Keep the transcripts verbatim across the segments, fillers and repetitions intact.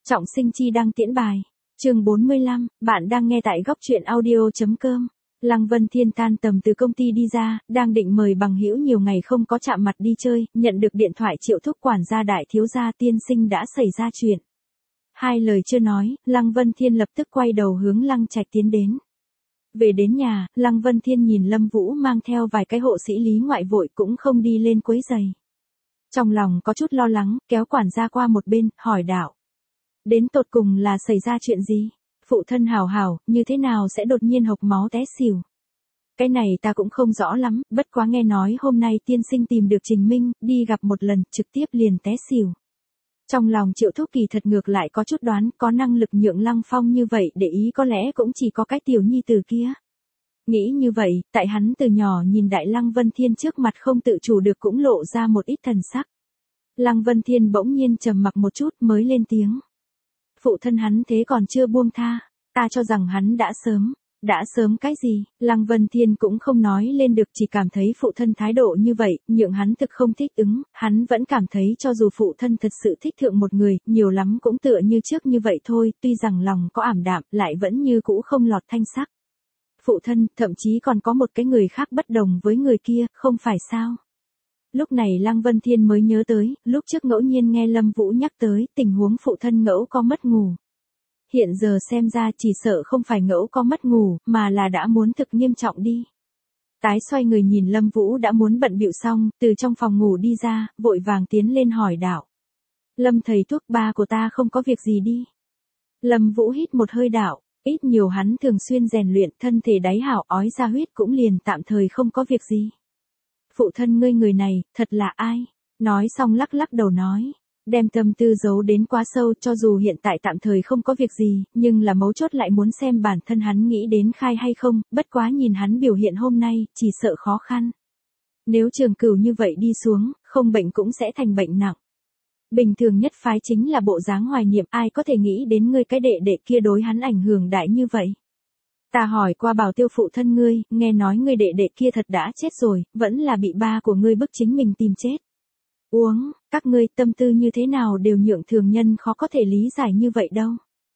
Trọng Sinh chi đăng tiễn bài. Chương bốn mươi lăm, bạn đang nghe tại góc truyện audio.com. Lăng Vân Thiên tan tầm từ công ty đi ra, đang định mời bằng hữu nhiều ngày không có chạm mặt đi chơi, nhận được điện thoại Triệu Thúc quản gia đại thiếu gia tiên sinh đã xảy ra chuyện. Hai lời chưa nói, Lăng Vân Thiên lập tức quay đầu hướng Lăng Trạch tiến đến. Về đến nhà, Lăng Vân Thiên nhìn Lâm Vũ mang theo vài cái hộ sĩ lý ngoại vội cũng không đi lên quấy giày. Trong lòng có chút lo lắng, kéo quản gia qua một bên, hỏi đạo. Đến tột cùng là xảy ra chuyện gì? Phụ thân hảo hảo, như thế nào sẽ đột nhiên hộc máu té xỉu? Cái này ta cũng không rõ lắm, bất quá nghe nói hôm nay tiên sinh tìm được Trình Minh, đi gặp một lần, trực tiếp liền té xỉu. Trong lòng Triệu Thúc kỳ thật ngược lại có chút đoán, có năng lực nhượng Lăng Phong như vậy để ý có lẽ cũng chỉ có cái tiểu nhi tử kia. Nghĩ như vậy, tại hắn từ nhỏ nhìn đại Lăng Vân Thiên trước mặt không tự chủ được cũng lộ ra một ít thần sắc. Lăng Vân Thiên bỗng nhiên trầm mặc một chút mới lên tiếng. Phụ thân hắn thế còn chưa buông tha, ta cho rằng hắn đã sớm, đã sớm cái gì, Lăng Vân Thiên cũng không nói lên được chỉ cảm thấy phụ thân thái độ như vậy, nhượng hắn thực không thích ứng, hắn vẫn cảm thấy cho dù phụ thân thật sự thích thượng một người, nhiều lắm cũng tựa như trước như vậy thôi, tuy rằng lòng có ảm đạm, lại vẫn như cũ không lọt thanh sắc. Phụ thân, thậm chí còn có một cái người khác bất đồng với người kia, không phải sao? Lúc này Lăng Vân Thiên mới nhớ tới, lúc trước ngẫu nhiên nghe Lâm Vũ nhắc tới tình huống phụ thân ngẫu có mất ngủ. Hiện giờ xem ra chỉ sợ không phải ngẫu có mất ngủ, mà là đã muốn thực nghiêm trọng đi. Tái xoay người nhìn Lâm Vũ đã muốn bận bịu xong, từ trong phòng ngủ đi ra, vội vàng tiến lên hỏi đạo. Lâm thầy thuốc, ba của ta không có việc gì đi. Lâm Vũ hít một hơi đạo, ít nhiều hắn thường xuyên rèn luyện thân thể đáy hảo ói ra huyết cũng liền tạm thời không có việc gì. Phụ thân ngươi người này, thật là ai? Nói xong lắc lắc đầu nói. Đem tâm tư giấu đến quá sâu cho dù hiện tại tạm thời không có việc gì, nhưng là mấu chốt lại muốn xem bản thân hắn nghĩ đến khai hay không, bất quá nhìn hắn biểu hiện hôm nay, chỉ sợ khó khăn. Nếu trường cửu như vậy đi xuống, không bệnh cũng sẽ thành bệnh nặng. Bình thường nhất phái chính là bộ dáng hoài niệm, ai có thể nghĩ đến ngươi cái đệ đệ kia đối hắn ảnh hưởng đại như vậy. Ta hỏi qua Bảo Tiêu phụ thân ngươi, nghe nói ngươi đệ đệ kia thật đã chết rồi, vẫn là bị ba của ngươi bức chính mình tìm chết. Uống, các ngươi tâm tư như thế nào đều nhượng thường nhân khó có thể lý giải như vậy đâu.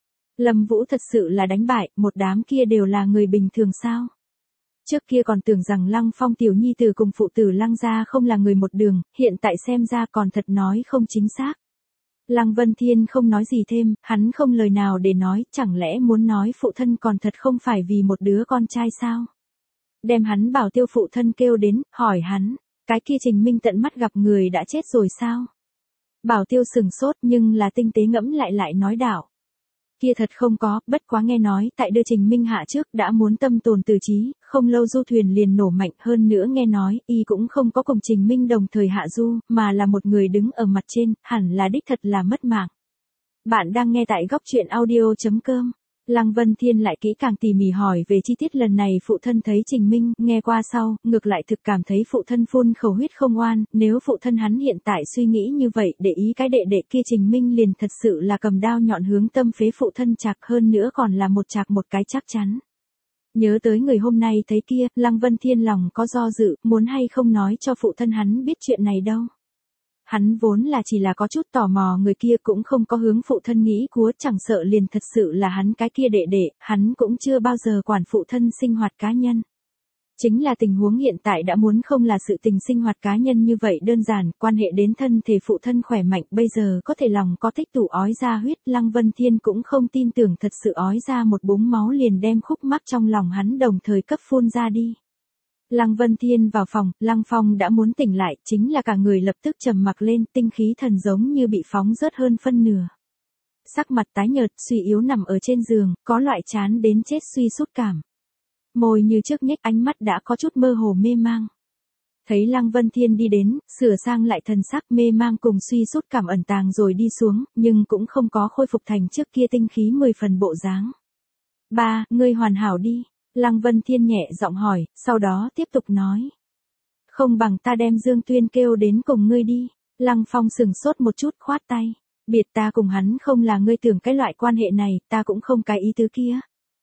Lâm Vũ thật sự là đánh bại, một đám kia đều là người bình thường sao. Trước kia còn tưởng rằng Lăng Phong tiểu nhi tử cùng phụ tử Lăng gia không là người một đường, hiện tại xem ra còn thật nói không chính xác. Lăng Vân Thiên không nói gì thêm, hắn không lời nào để nói, chẳng lẽ muốn nói phụ thân còn thật không phải vì một đứa con trai sao? Đem hắn Bảo Tiêu phụ thân kêu đến, hỏi hắn, cái kia Trình Minh tận mắt gặp người đã chết rồi sao? Bảo Tiêu sừng sốt nhưng là tinh tế ngẫm lại lại nói đạo. Kia thật không có, bất quá nghe nói tại đưa Trình Minh hạ trước đã muốn tâm tồn từ trí, không lâu du thuyền liền nổ mạnh, hơn nữa nghe nói y cũng không có cùng Trình Minh đồng thời hạ du, mà là một người đứng ở mặt trên, hẳn là đích thật là mất mạng. Bạn đang nghe tại góc truyện audio.com. Lăng Vân Thiên lại kỹ càng tỉ mỉ hỏi về chi tiết lần này phụ thân thấy Trình Minh, nghe qua sau, ngược lại thực cảm thấy phụ thân phun khẩu huyết không oan, nếu phụ thân hắn hiện tại suy nghĩ như vậy để ý cái đệ đệ kia Trình Minh liền thật sự là cầm đao nhọn hướng tâm phế phụ thân chạc hơn nữa còn là một chạc một cái chắc chắn. Nhớ tới người hôm nay thấy kia, Lăng Vân Thiên lòng có do dự, muốn hay không nói cho phụ thân hắn biết chuyện này đâu. Hắn vốn là chỉ là có chút tò mò người kia cũng không có hướng phụ thân nghĩ cúa chẳng sợ liền thật sự là hắn cái kia đệ đệ, hắn cũng chưa bao giờ quản phụ thân sinh hoạt cá nhân. Chính là tình huống hiện tại đã muốn không là sự tình sinh hoạt cá nhân như vậy đơn giản, quan hệ đến thân thể phụ thân khỏe mạnh bây giờ có thể lòng có tích tụ ói ra huyết, Lăng Vân Thiên cũng không tin tưởng thật sự ói ra một búng máu liền đem khúc mắc trong lòng hắn đồng thời cấp phun ra đi. Lăng Vân Thiên vào phòng, Lăng Phong đã muốn tỉnh lại, chính là cả người lập tức trầm mặc lên, tinh khí thần giống như bị phóng rớt hơn phân nửa. Sắc mặt tái nhợt, suy yếu nằm ở trên giường, có loại chán đến chết suy sút cảm. Môi như trước nhếch, ánh mắt đã có chút mơ hồ mê mang. Thấy Lăng Vân Thiên đi đến, sửa sang lại thần sắc mê mang cùng suy sút cảm ẩn tàng rồi đi xuống, nhưng cũng không có khôi phục thành trước kia tinh khí mười phần bộ dáng. Ba, ngươi hoàn hảo đi. Lăng Vân Thiên nhẹ giọng hỏi, sau đó tiếp tục nói. Không bằng ta đem Dương Tuyên kêu đến cùng ngươi đi. Lăng Phong sừng sốt một chút khoát tay. Biệt ta cùng hắn không là ngươi tưởng cái loại quan hệ này, ta cũng không cái ý tứ kia.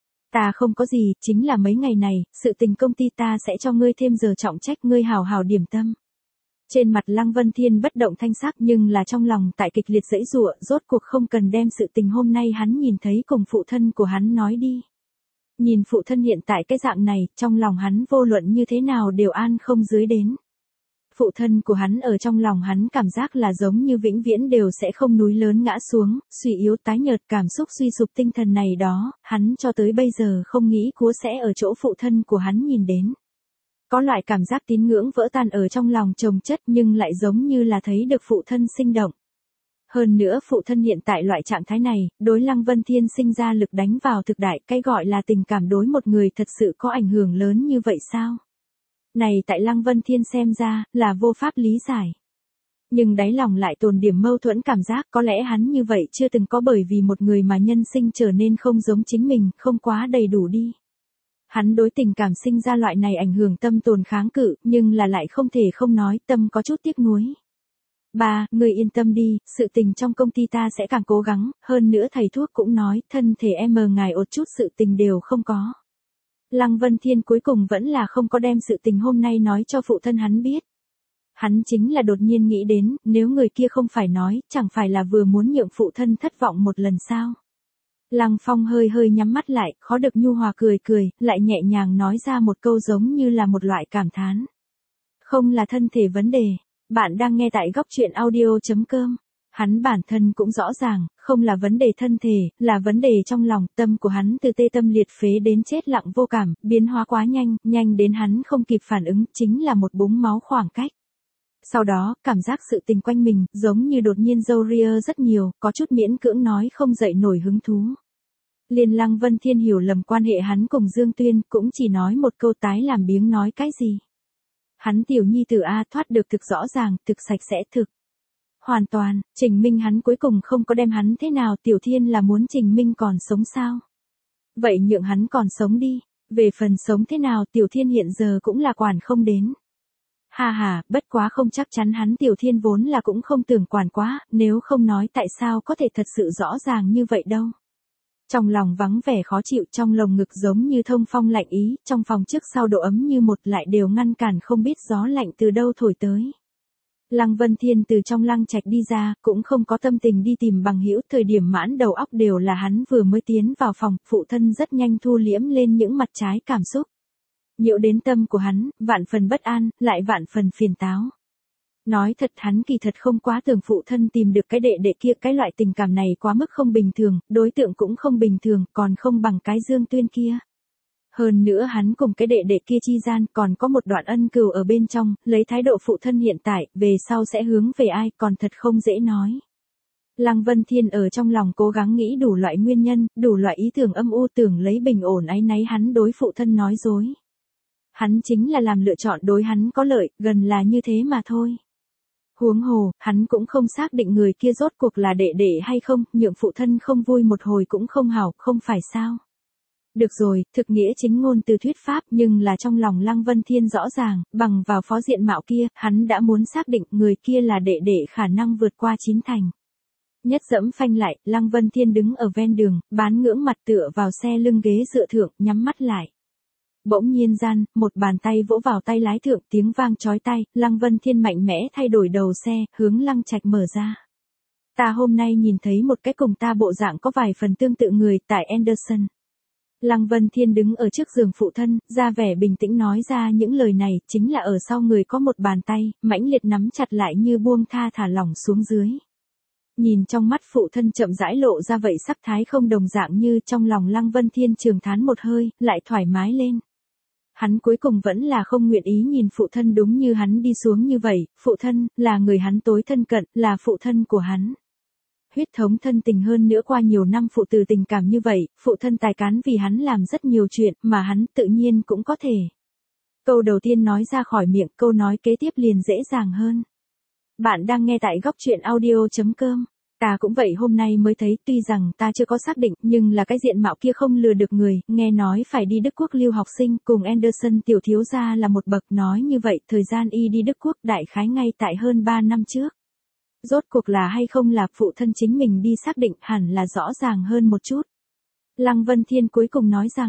Ta không có gì, chính là mấy ngày này, sự tình công ty ta sẽ cho ngươi thêm giờ trọng trách ngươi hào hào điểm tâm. Trên mặt Lăng Vân Thiên bất động thanh sắc nhưng là trong lòng tại kịch liệt giãy giụa, rốt cuộc không cần đem sự tình hôm nay hắn nhìn thấy cùng phụ thân của hắn nói đi. Nhìn phụ thân hiện tại cái dạng này, trong lòng hắn vô luận như thế nào đều an không dưới đến. Phụ thân của hắn ở trong lòng hắn cảm giác là giống như vĩnh viễn đều sẽ không núi lớn ngã xuống, suy yếu tái nhợt cảm xúc suy sụp tinh thần này đó, hắn cho tới bây giờ không nghĩ cúa sẽ ở chỗ phụ thân của hắn nhìn đến. Có loại cảm giác tín ngưỡng vỡ tan ở trong lòng chồng chất nhưng lại giống như là thấy được phụ thân sinh động. Hơn nữa phụ thân hiện tại loại trạng thái này, đối Lăng Vân Thiên sinh ra lực đánh vào thực đại, cái gọi là tình cảm đối một người thật sự có ảnh hưởng lớn như vậy sao? Này tại Lăng Vân Thiên xem ra, là vô pháp lý giải. Nhưng đáy lòng lại tồn điểm mâu thuẫn cảm giác có lẽ hắn như vậy chưa từng có bởi vì một người mà nhân sinh trở nên không giống chính mình, không quá đầy đủ đi. Hắn đối tình cảm sinh ra loại này ảnh hưởng tâm tồn kháng cự, nhưng là lại không thể không nói, tâm có chút tiếc nuối. Ba, người yên tâm đi, sự tình trong công ty ta sẽ càng cố gắng, hơn nữa thầy thuốc cũng nói, thân thể em ngài ột chút sự tình đều không có. Lăng Vân Thiên cuối cùng vẫn là không có đem sự tình hôm nay nói cho phụ thân hắn biết. Hắn chính là đột nhiên nghĩ đến, nếu người kia không phải nói, chẳng phải là vừa muốn nhượng phụ thân thất vọng một lần sao. Lăng Phong hơi hơi nhắm mắt lại, khó được nhu hòa cười cười, lại nhẹ nhàng nói ra một câu giống như là một loại cảm thán. Không là thân thể vấn đề, bạn đang nghe tại góc truyện audio chấm com. Hắn bản thân cũng rõ ràng, không là vấn đề thân thể, là vấn đề trong lòng, tâm của hắn từ tê tâm liệt phế đến chết lặng vô cảm, biến hóa quá nhanh, nhanh đến hắn không kịp phản ứng, chính là một búng máu khoảng cách. Sau đó, cảm giác sự tình quanh mình, giống như đột nhiên râu ria rất nhiều, có chút miễn cưỡng nói không dậy nổi hứng thú. Liên Lăng Vân Thiên hiểu lầm quan hệ hắn cùng Dương Tuyên, cũng chỉ nói một câu tái làm biếng nói cái gì. Hắn tiểu nhi tử A thoát được thực rõ ràng, thực sạch sẽ thực. Hoàn toàn, Trình Minh hắn cuối cùng không có đem hắn thế nào, Tiểu Thiên là muốn Trình Minh còn sống sao. Vậy nhượng hắn còn sống đi, về phần sống thế nào Tiểu Thiên hiện giờ cũng là quản không đến. Ha ha, bất quá không chắc chắn hắn Tiểu Thiên vốn là cũng không tưởng quản quá, nếu không nói tại sao có thể thật sự rõ ràng như vậy đâu. Trong lòng vắng vẻ khó chịu, trong lồng ngực giống như thông phong lạnh ý, trong phòng trước sau độ ấm như một lại đều ngăn cản không biết gió lạnh từ đâu thổi tới. Lăng Vân Thiên từ trong lăng trạch đi ra, cũng không có tâm tình đi tìm bằng hữu, thời điểm mãn đầu óc đều là hắn vừa mới tiến vào phòng, phụ thân rất nhanh thu liễm lên những mặt trái cảm xúc. Nhiễu đến tâm của hắn, vạn phần bất an, lại vạn phần phiền táo. Nói thật hắn kỳ thật không quá tưởng phụ thân tìm được cái đệ đệ kia, cái loại tình cảm này quá mức không bình thường, đối tượng cũng không bình thường, còn không bằng cái Dương Tuyên kia. Hơn nữa hắn cùng cái đệ đệ kia chi gian còn có một đoạn ân cừu ở bên trong, lấy thái độ phụ thân hiện tại, về sau sẽ hướng về ai còn thật không dễ nói. Lăng Vân Thiên ở trong lòng cố gắng nghĩ đủ loại nguyên nhân, đủ loại ý tưởng âm u tưởng lấy bình ổn áy náy hắn đối phụ thân nói dối. Hắn chính là làm lựa chọn đối hắn có lợi, gần là như thế mà thôi. Huống hồ, hắn cũng không xác định người kia rốt cuộc là đệ đệ hay không, nhượng phụ thân không vui một hồi cũng không hảo, không phải sao. Được rồi, thực nghĩa chính ngôn từ thuyết pháp nhưng là trong lòng Lăng Vân Thiên rõ ràng, bằng vào phó diện mạo kia, hắn đã muốn xác định người kia là đệ đệ khả năng vượt qua chín thành. Nhất dẫm phanh lại, Lăng Vân Thiên đứng ở ven đường, bán ngưỡng mặt tựa vào xe lưng ghế dựa thượng, nhắm mắt lại. Bỗng nhiên gian, một bàn tay vỗ vào tay lái thượng, tiếng vang chói tai, Lăng Vân Thiên mạnh mẽ thay đổi đầu xe, hướng lăng trạch mở ra. Ta hôm nay nhìn thấy một cái cùng ta bộ dạng có vài phần tương tự người tại Anderson. Lăng Vân Thiên đứng ở trước giường phụ thân, ra vẻ bình tĩnh nói ra những lời này, chính là ở sau người có một bàn tay, mãnh liệt nắm chặt lại như buông tha thả lỏng xuống dưới. Nhìn trong mắt phụ thân chậm rãi lộ ra vậy sắc thái không đồng dạng như trong lòng Lăng Vân Thiên trường thán một hơi, lại thoải mái lên. Hắn cuối cùng vẫn là không nguyện ý nhìn phụ thân đúng như hắn đi xuống như vậy, phụ thân, là người hắn tối thân cận, là phụ thân của hắn. Huyết thống thân tình hơn nữa qua nhiều năm phụ tử tình cảm như vậy, phụ thân tài cán vì hắn làm rất nhiều chuyện, mà hắn tự nhiên cũng có thể. Câu đầu tiên nói ra khỏi miệng, câu nói kế tiếp liền dễ dàng hơn. Bạn đang nghe tại góc truyện audio chấm com. Ta cũng vậy hôm nay mới thấy, tuy rằng ta chưa có xác định, nhưng là cái diện mạo kia không lừa được người, nghe nói phải đi Đức Quốc lưu học sinh, cùng Anderson tiểu thiếu gia là một bậc, nói như vậy, thời gian y đi Đức Quốc đại khái ngay tại hơn ba năm trước. Rốt cuộc là hay không là phụ thân chính mình đi xác định hẳn là rõ ràng hơn một chút. Lăng Vân Thiên cuối cùng nói rằng,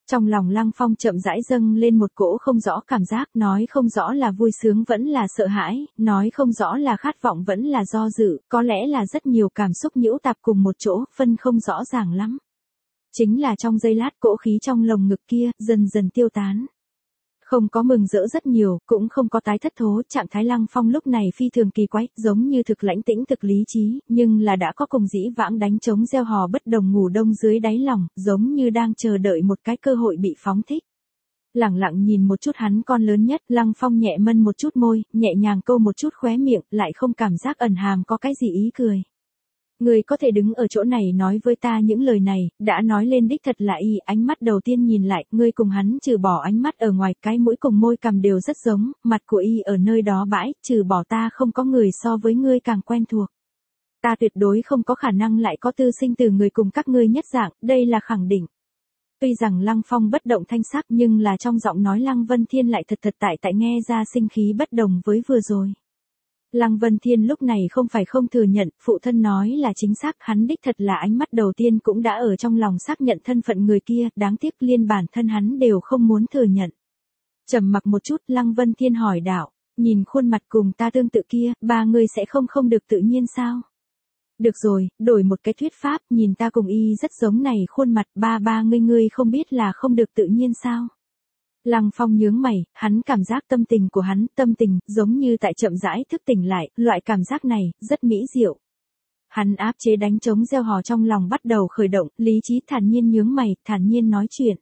Trong lòng Lăng Phong chậm rãi dâng lên một cỗ không rõ cảm giác, nói không rõ là vui sướng vẫn là sợ hãi, nói không rõ là khát vọng vẫn là do dự, có lẽ là rất nhiều cảm xúc nhiễu tạp cùng một chỗ, phân không rõ ràng lắm. Chính là trong giây lát cỗ khí trong lồng ngực kia, dần dần tiêu tán. Không có mừng rỡ rất nhiều, cũng không có tái thất thố, trạng thái Lăng Phong lúc này phi thường kỳ quái, giống như thực lãnh tĩnh thực lý trí, nhưng là đã có cùng dĩ vãng đánh trống gieo hò bất đồng ngủ đông dưới đáy lòng, giống như đang chờ đợi một cái cơ hội bị phóng thích. Lẳng lặng nhìn một chút hắn con lớn nhất, Lăng Phong nhẹ mân một chút môi, nhẹ nhàng câu một chút khóe miệng, lại không cảm giác ẩn hàm có cái gì ý cười. Người có thể đứng ở chỗ này nói với ta những lời này, đã nói lên đích thật là y, ánh mắt đầu tiên nhìn lại, ngươi cùng hắn trừ bỏ ánh mắt ở ngoài, cái mũi cùng môi cằm đều rất giống, mặt của y ở nơi đó bãi, trừ bỏ ta không có người so với ngươi càng quen thuộc. Ta tuyệt đối không có khả năng lại có tư sinh từ người cùng các ngươi nhất dạng, đây là khẳng định. Tuy rằng Lăng Phong bất động thanh sắc nhưng là trong giọng nói Lăng Vân Thiên lại thật thật tại tại nghe ra sinh khí bất đồng với vừa rồi. Lăng Vân Thiên lúc này không phải không thừa nhận, phụ thân nói là chính xác, hắn đích thật là ánh mắt đầu tiên cũng đã ở trong lòng xác nhận thân phận người kia, đáng tiếc liên bản thân hắn đều không muốn thừa nhận. Trầm mặc một chút, Lăng Vân Thiên hỏi đạo, nhìn khuôn mặt cùng ta tương tự kia, ba người sẽ không không được tự nhiên sao? Được rồi, đổi một cái thuyết pháp, nhìn ta cùng y rất giống này khuôn mặt, ba ba ngươi ngươi không biết là không được tự nhiên sao? Lăng Phong nhướng mày, hắn cảm giác tâm tình của hắn, tâm tình, giống như tại chậm rãi thức tỉnh lại, loại cảm giác này, rất mỹ diệu. Hắn áp chế đánh trống gieo hò trong lòng bắt đầu khởi động, lý trí thản nhiên nhướng mày, thản nhiên nói chuyện.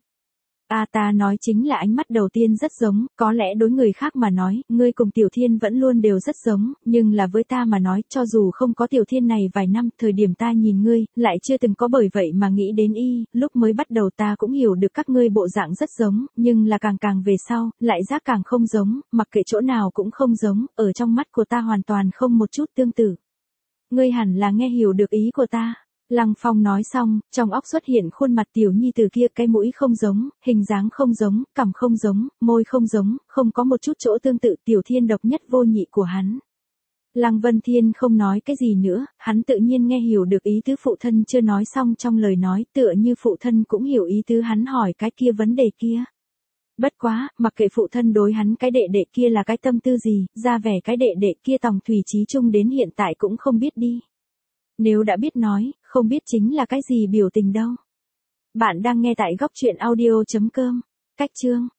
A ta nói chính là ánh mắt đầu tiên rất giống, có lẽ đối người khác mà nói, ngươi cùng Tiểu Thiên vẫn luôn đều rất giống, nhưng là với ta mà nói, cho dù không có Tiểu Thiên này vài năm, thời điểm ta nhìn ngươi, lại chưa từng có bởi vậy mà nghĩ đến y, lúc mới bắt đầu ta cũng hiểu được các ngươi bộ dạng rất giống, nhưng là càng càng về sau, lại giác càng không giống, mặc kệ chỗ nào cũng không giống, ở trong mắt của ta hoàn toàn không một chút tương tự. Ngươi hẳn là nghe hiểu được ý của ta. Lăng Phong nói xong, trong óc xuất hiện khuôn mặt tiểu nhi từ kia, cái mũi không giống, hình dáng không giống, cằm không giống, môi không giống, không có một chút chỗ tương tự, Tiểu Thiên độc nhất vô nhị của hắn. Lăng Vân Thiên không nói cái gì nữa, hắn tự nhiên nghe hiểu được ý tứ phụ thân chưa nói xong trong lời nói, tựa như phụ thân cũng hiểu ý tứ hắn hỏi cái kia vấn đề kia. Bất quá, mặc kệ phụ thân đối hắn cái đệ đệ kia là cái tâm tư gì, ra vẻ cái đệ đệ kia tòng thủy chí chung đến hiện tại cũng không biết đi. Nếu đã biết nói, không biết chính là cái gì biểu tình đâu. Bạn đang nghe tại góc truyện audio chấm com. Cách chương